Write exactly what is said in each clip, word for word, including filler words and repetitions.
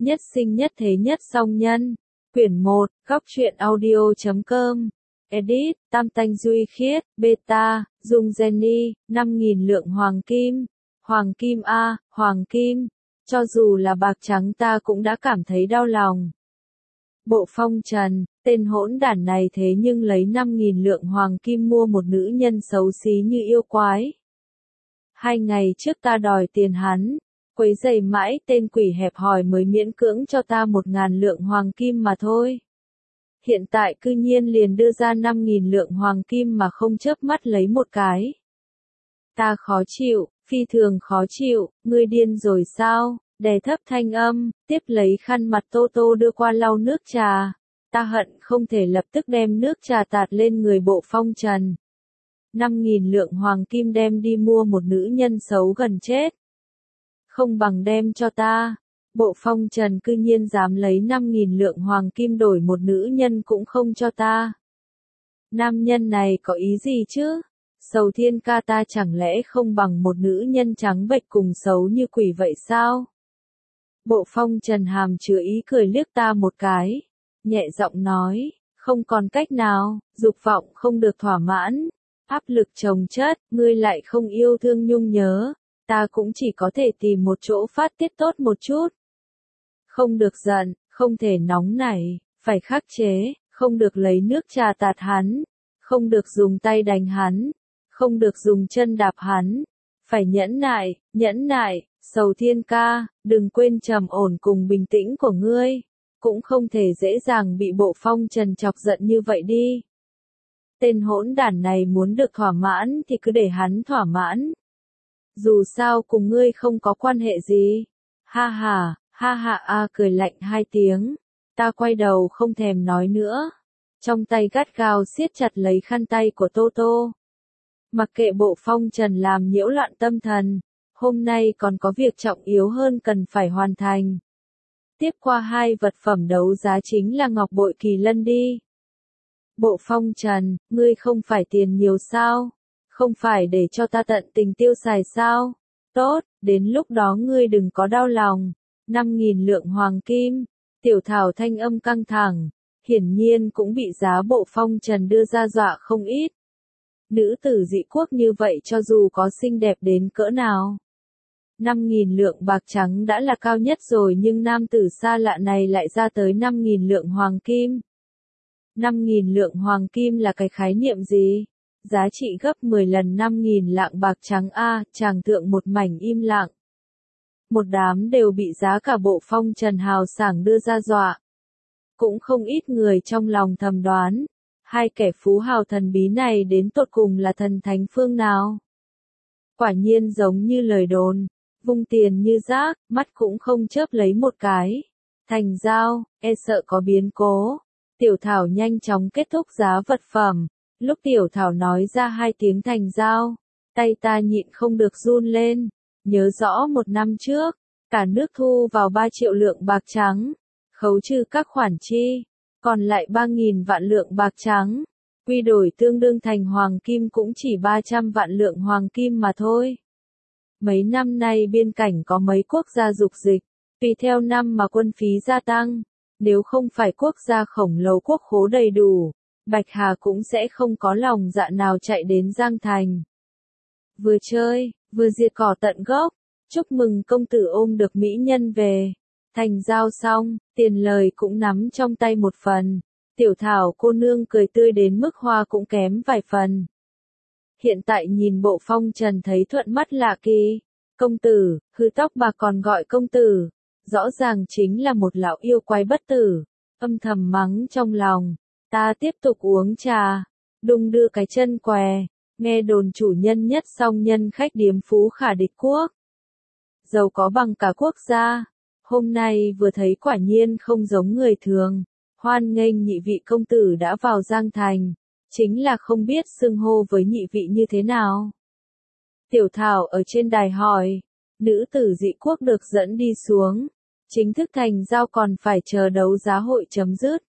Nhất sinh nhất thế nhất song nhân. Quyển một, góc truyện audio chấm com. Edit, Tam Tanh Duy Khiết, Beta, Dung Jenny, năm nghìn lượng hoàng kim. Hoàng kim a, hoàng kim. Cho dù là bạc trắng ta cũng đã cảm thấy đau lòng. Bộ Phong Trần, tên hỗn đản này thế nhưng lấy năm nghìn lượng hoàng kim mua một nữ nhân xấu xí như yêu quái. Hai ngày trước ta đòi tiền hắn, quấy rầy mãi tên quỷ hẹp hòi mới miễn cưỡng cho ta một ngàn lượng hoàng kim mà thôi. Hiện tại cư nhiên liền đưa ra năm nghìn lượng hoàng kim mà không chớp mắt lấy một cái. Ta khó chịu, phi thường khó chịu, ngươi điên rồi sao? Đè thấp thanh âm, tiếp lấy khăn mặt Tô Tô đưa qua lau nước trà. Ta hận không thể lập tức đem nước trà tạt lên người Bộ Phong Trần. Năm nghìn lượng hoàng kim đem đi mua một nữ nhân xấu gần chết. Không bằng đem cho ta. Bộ Phong Trần cư nhiên dám lấy năm nghìn lượng hoàng kim đổi một nữ nhân cũng không cho ta. Nam nhân này có ý gì chứ? Sầu Thiên ca ta chẳng lẽ không bằng một nữ nhân trắng bệch cùng xấu như quỷ vậy sao? Bộ Phong Trần hàm chứa ý cười liếc ta một cái, nhẹ giọng nói, không còn cách nào, dục vọng không được thỏa mãn, áp lực chồng chất, ngươi lại không yêu thương nhung nhớ, ta cũng chỉ có thể tìm một chỗ phát tiết tốt một chút. Không được giận, không thể nóng nảy, phải khắc chế, không được lấy nước trà tạt hắn, không được dùng tay đánh hắn, không được dùng chân đạp hắn, phải nhẫn nại, nhẫn nại. Sầu Thiên ca, đừng quên trầm ổn cùng bình tĩnh của ngươi, cũng không thể dễ dàng bị Bộ Phong Trần chọc giận như vậy đi. Tên hỗn đản này muốn được thỏa mãn thì cứ để hắn thỏa mãn. Dù sao cùng ngươi không có quan hệ gì. Ha ha, ha ha a cười lạnh hai tiếng. Ta quay đầu không thèm nói nữa. Trong tay gắt gao siết chặt lấy khăn tay của Tô Tô. Mặc kệ Bộ Phong Trần làm nhiễu loạn tâm thần. Hôm nay còn có việc trọng yếu hơn cần phải hoàn thành. Tiếp qua hai vật phẩm đấu giá chính là ngọc bội kỳ lân đi. Bộ Phong Trần, ngươi không phải tiền nhiều sao? Không phải để cho ta tận tình tiêu xài sao? Tốt, đến lúc đó ngươi đừng có đau lòng. Năm nghìn lượng hoàng kim. Tiểu Thảo thanh âm căng thẳng. Hiển nhiên cũng bị giá Bộ Phong Trần đưa ra dọa không ít. Nữ tử dị quốc như vậy cho dù có xinh đẹp đến cỡ nào. Năm nghìn lượng bạc trắng đã là cao nhất rồi nhưng nam tử xa lạ này lại ra tới năm nghìn lượng hoàng kim. Năm nghìn lượng hoàng kim là cái khái niệm gì? Giá trị gấp mười lần năm nghìn lạng bạc trắng a, chàng thượng một mảnh im lặng. Một đám đều bị giá cả Bộ Phong Trần hào sảng đưa ra dọa. Cũng không ít người trong lòng thầm đoán, hai kẻ phú hào thần bí này đến tột cùng là thần thánh phương nào? Quả nhiên giống như lời đồn. Vung tiền như rác, mắt cũng không chớp lấy một cái. Thành giao, e sợ có biến cố. Tiểu Thảo nhanh chóng kết thúc giá vật phẩm. Lúc Tiểu Thảo nói ra hai tiếng thành giao, tay ta nhịn không được run lên. Nhớ rõ một năm trước, cả nước thu vào ba triệu lượng bạc trắng. Khấu trừ các khoản chi, còn lại ba nghìn vạn lượng bạc trắng. Quy đổi tương đương thành hoàng kim cũng chỉ ba trăm vạn lượng hoàng kim mà thôi. Mấy năm nay biên cảnh có mấy quốc gia dục dịch, tùy theo năm mà quân phí gia tăng, nếu không phải quốc gia khổng lồ quốc khố đầy đủ, Bạch Hà cũng sẽ không có lòng dạ nào chạy đến Giang Thành. Vừa chơi, vừa diệt cỏ tận gốc, chúc mừng công tử ôm được mỹ nhân về. Thành giao xong, tiền lời cũng nắm trong tay một phần, Tiểu Thảo cô nương cười tươi đến mức hoa cũng kém vài phần. Hiện tại nhìn Bộ Phong Trần thấy thuận mắt lạ kỳ. Công tử, hư tóc bạc còn gọi công tử. Rõ ràng chính là một lão yêu quái bất tử. Âm thầm mắng trong lòng. Ta tiếp tục uống trà. Đung đưa cái chân què. Nghe đồn chủ nhân nhất song nhân khách điếm phú khả địch quốc. Giàu có bằng cả quốc gia. Hôm nay vừa thấy quả nhiên không giống người thường. Hoan nghênh nhị vị công tử đã vào Giang Thành. Chính là không biết xưng hô với nhị vị như thế nào. Tiểu Thảo ở trên đài hỏi, nữ tử dị quốc được dẫn đi xuống, chính thức thành giao còn phải chờ đấu giá hội chấm dứt.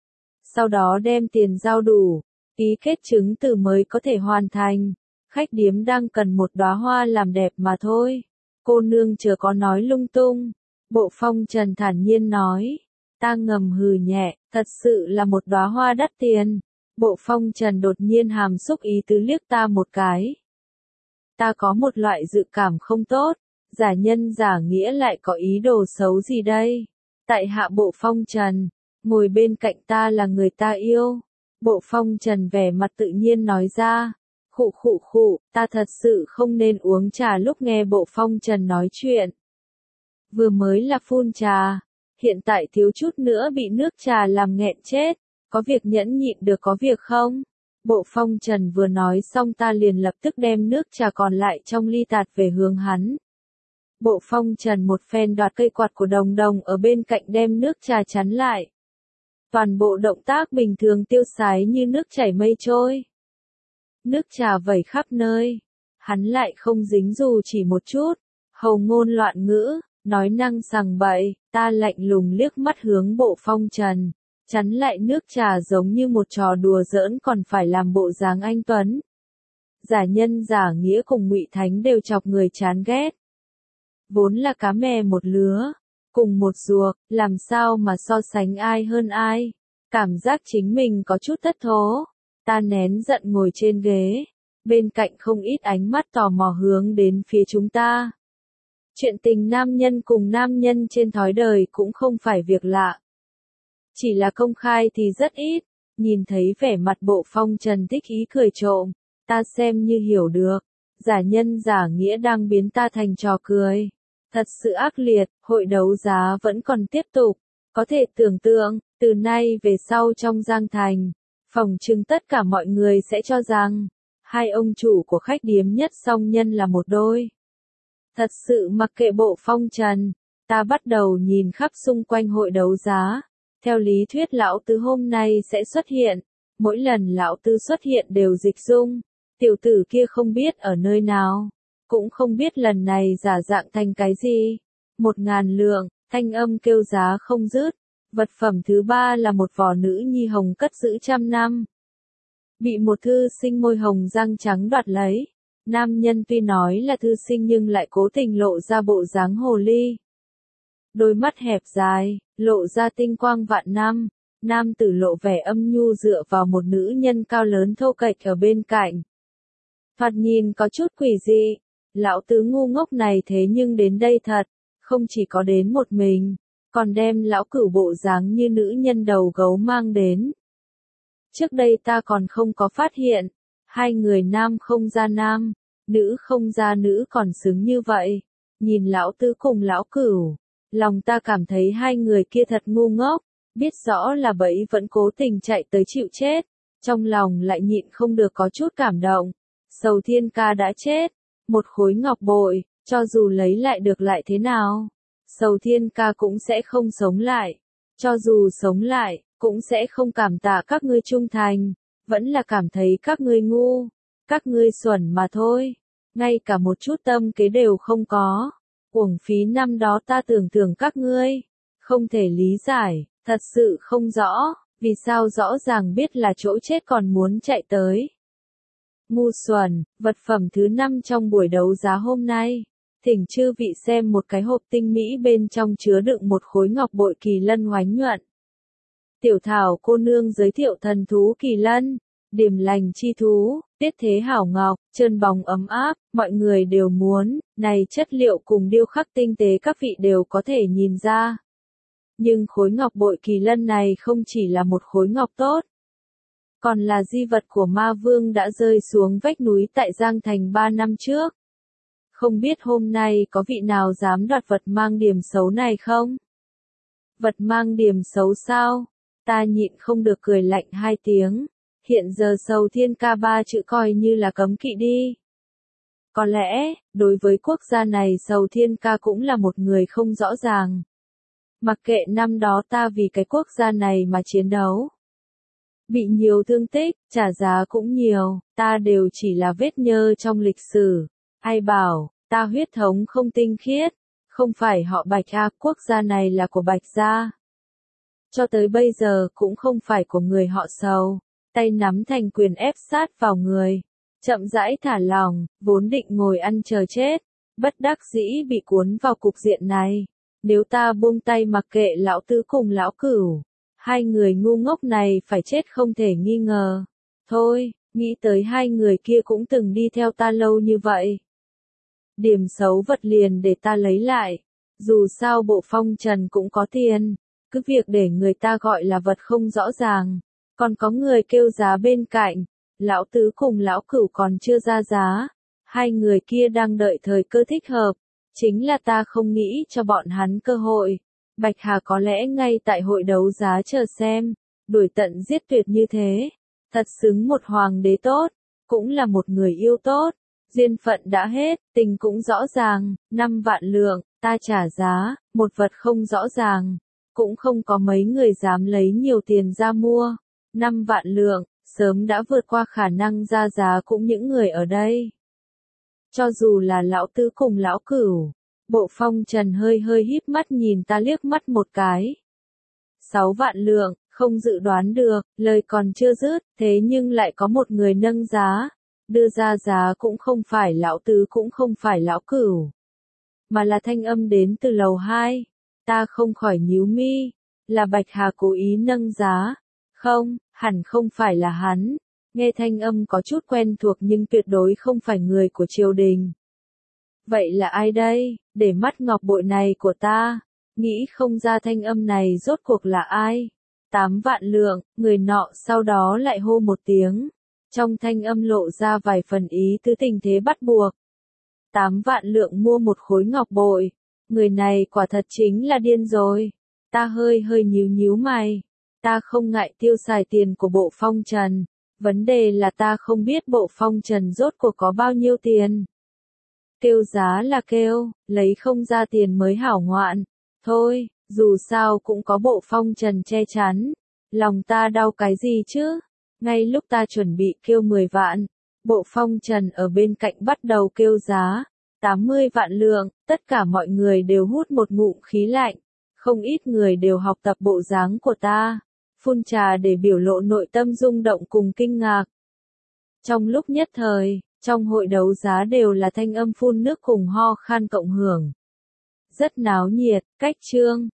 Sau đó đem tiền giao đủ, ký kết chứng từ mới có thể hoàn thành, khách điếm đang cần một đóa hoa làm đẹp mà thôi. Cô nương chớ có nói lung tung, Bộ Phong Trần thản nhiên nói. Ta ngầm hừ nhẹ, thật sự là một đóa hoa đắt tiền. Bộ Phong Trần đột nhiên hàm xúc ý tứ liếc ta một cái. Ta có một loại dự cảm không tốt, giả nhân giả nghĩa lại có ý đồ xấu gì đây? Tại hạ Bộ Phong Trần, ngồi bên cạnh ta là người ta yêu. Bộ Phong Trần vẻ mặt tự nhiên nói ra. Khụ khụ khụ, ta thật sự không nên uống trà lúc nghe Bộ Phong Trần nói chuyện. Vừa mới là phun trà, hiện tại thiếu chút nữa bị nước trà làm nghẹn chết, có việc nhẫn nhịn được có việc không? Bộ Phong Trần vừa nói xong ta liền lập tức đem nước trà còn lại trong ly tạt về hướng hắn. Bộ Phong Trần một phen đoạt cây quạt của Đồng Đồng ở bên cạnh đem nước trà chắn lại. Toàn bộ động tác bình thường tiêu sái như nước chảy mây trôi. Nước trà vẩy khắp nơi, hắn lại không dính dù chỉ một chút, hầu ngôn loạn ngữ, nói năng sằng bậy, ta lạnh lùng liếc mắt hướng Bộ Phong Trần, chắn lại nước trà giống như một trò đùa giỡn còn phải làm bộ dáng anh tuấn. Giả nhân giả nghĩa cùng Ngụy Thánh đều chọc người chán ghét. Vốn là cá mè một lứa, cùng một ruột, làm sao mà so sánh ai hơn ai, cảm giác chính mình có chút thất thố. Ta nén giận ngồi trên ghế, bên cạnh không ít ánh mắt tò mò hướng đến phía chúng ta. Chuyện tình nam nhân cùng nam nhân trên thói đời cũng không phải việc lạ. Chỉ là công khai thì rất ít, nhìn thấy vẻ mặt Bộ Phong Trần thích ý cười trộm, ta xem như hiểu được, giả nhân giả nghĩa đang biến ta thành trò cười. Thật sự ác liệt, hội đấu giá vẫn còn tiếp tục, có thể tưởng tượng, từ nay về sau trong Giang Thành, phỏng chừng tất cả mọi người sẽ cho rằng, hai ông chủ của khách điếm Nhất Song Nhân là một đôi. Thật sự mặc kệ Bộ Phong Trần, ta bắt đầu nhìn khắp xung quanh hội đấu giá. Theo lý thuyết lão tứ hôm nay sẽ xuất hiện, mỗi lần lão tứ xuất hiện đều dịch dung, tiểu tử kia không biết ở nơi nào, cũng không biết lần này giả dạng thành cái gì. Một ngàn lượng, thanh âm kêu giá không dứt. Vật phẩm thứ ba là một vỏ nữ nhi hồng cất giữ trăm năm. Bị một thư sinh môi hồng răng trắng đoạt lấy. Nam nhân tuy nói là thư sinh nhưng lại cố tình lộ ra bộ dáng hồ ly. Đôi mắt hẹp dài, lộ ra tinh quang vạn năm. Nam tử lộ vẻ âm nhu dựa vào một nữ nhân cao lớn thô kệch ở bên cạnh. Thoạt nhìn có chút quỷ dị. Lão tứ ngu ngốc này thế nhưng đến đây thật, không chỉ có đến một mình, còn đem lão cửu bộ dáng như nữ nhân đầu gấu mang đến. Trước đây ta còn không có phát hiện, hai người nam không ra nam, nữ không ra nữ còn xứng như vậy. Nhìn lão tứ cùng lão cửu, lòng ta cảm thấy hai người kia thật ngu ngốc, biết rõ là bẫy vẫn cố tình chạy tới chịu chết, trong lòng lại nhịn không được có chút cảm động. Sầu Thiên Ca đã chết, một khối ngọc bội, cho dù lấy lại được lại thế nào, Sầu Thiên Ca cũng sẽ không sống lại, cho dù sống lại, cũng sẽ không cảm tạ các ngươi trung thành, vẫn là cảm thấy các ngươi ngu, các ngươi xuẩn mà thôi, ngay cả một chút tâm kế đều không có. Uổng phí năm đó ta tưởng tượng các ngươi, không thể lý giải, thật sự không rõ, vì sao rõ ràng biết là chỗ chết còn muốn chạy tới. Ngu xuẩn, vật phẩm thứ năm trong buổi đấu giá hôm nay. Thỉnh chư vị xem một cái hộp tinh mỹ bên trong chứa đựng một khối ngọc bội kỳ lân oánh nhuận. Tiểu Thảo cô nương giới thiệu thần thú kỳ lân, điểm lành chi thú, tiết thế hảo ngọc, trơn bóng ấm áp, mọi người đều muốn, này chất liệu cùng điêu khắc tinh tế các vị đều có thể nhìn ra. Nhưng khối ngọc bội kỳ lân này không chỉ là một khối ngọc tốt, còn là di vật của ma vương đã rơi xuống vách núi tại Giang Thành ba năm trước. Không biết hôm nay có vị nào dám đoạt vật mang điểm xấu này không? Vật mang điểm xấu sao? Ta nhịn không được cười lạnh hai tiếng. Hiện giờ Sầu Thiên Ca ba chữ coi như là cấm kỵ đi. Có lẽ, đối với quốc gia này Sầu Thiên Ca cũng là một người không rõ ràng. Mặc kệ năm đó ta vì cái quốc gia này mà chiến đấu. Bị nhiều thương tích, trả giá cũng nhiều, ta đều chỉ là vết nhơ trong lịch sử. Ai bảo, ta huyết thống không tinh khiết, không phải họ Bạch a, quốc gia này là của Bạch gia. Cho tới bây giờ cũng không phải của người họ Sầu, tay nắm thành quyền ép sát vào người, chậm rãi thả lòng, vốn định ngồi ăn chờ chết, bất đắc dĩ bị cuốn vào cục diện này. Nếu ta buông tay mặc kệ lão tứ cùng lão cửu, hai người ngu ngốc này phải chết không thể nghi ngờ. Thôi, nghĩ tới hai người kia cũng từng đi theo ta lâu như vậy. Điểm xấu vật liền để ta lấy lại. Dù sao bộ phong trần cũng có tiền, cứ việc để người ta gọi là vật không rõ ràng. Còn có người kêu giá bên cạnh, lão tứ cùng lão cửu còn chưa ra giá. Hai người kia đang đợi thời cơ thích hợp. Chính là ta không nghĩ cho bọn hắn cơ hội. Bạch Hà có lẽ ngay tại hội đấu giá chờ xem, đuổi tận giết tuyệt như thế. Thật xứng một hoàng đế tốt, cũng là một người yêu tốt. Duyên phận đã hết, tình cũng rõ ràng, năm vạn lượng, ta trả giá, một vật không rõ ràng. Cũng không có mấy người dám lấy nhiều tiền ra mua. Năm vạn lượng, sớm đã vượt qua khả năng ra giá cũng những người ở đây. Cho dù là lão tứ cùng lão cửu, bộ phong trần hơi hơi híp mắt nhìn ta liếc mắt một cái. Sáu vạn lượng, không dự đoán được, lời còn chưa dứt, thế nhưng lại có một người nâng giá. Đưa ra giá cũng không phải lão tứ cũng không phải lão cửu, mà là thanh âm đến từ lầu hai. Ta không khỏi nhíu mi, là Bạch Hà cố ý nâng giá. Không, hẳn không phải là hắn. Nghe thanh âm có chút quen thuộc nhưng tuyệt đối không phải người của triều đình. Vậy là ai đây, để mắt ngọc bội này của ta? Nghĩ không ra thanh âm này rốt cuộc là ai? Tám vạn lượng, người nọ sau đó lại hô một tiếng. Trong thanh âm lộ ra vài phần ý tứ tình thế bắt buộc. Tám vạn lượng mua một khối ngọc bội. Người này quả thật chính là điên rồi. Ta hơi hơi nhíu nhíu mày. Ta không ngại tiêu xài tiền của bộ phong trần. Vấn đề là ta không biết bộ phong trần rốt cuộc có bao nhiêu tiền. Kêu giá là kêu, lấy không ra tiền mới hảo ngoạn. Thôi, dù sao cũng có bộ phong trần che chắn. Lòng ta đau cái gì chứ? Ngay lúc ta chuẩn bị kêu mười vạn, bộ phong trần ở bên cạnh bắt đầu kêu giá. tám mươi vạn lượng, tất cả mọi người đều hút một ngụm khí lạnh. Không ít người đều học tập bộ dáng của ta. Phun trà để biểu lộ nội tâm rung động cùng kinh ngạc. Trong lúc nhất thời, trong hội đấu giá đều là thanh âm phun nước cùng ho khan cộng hưởng. Rất náo nhiệt, cách chương.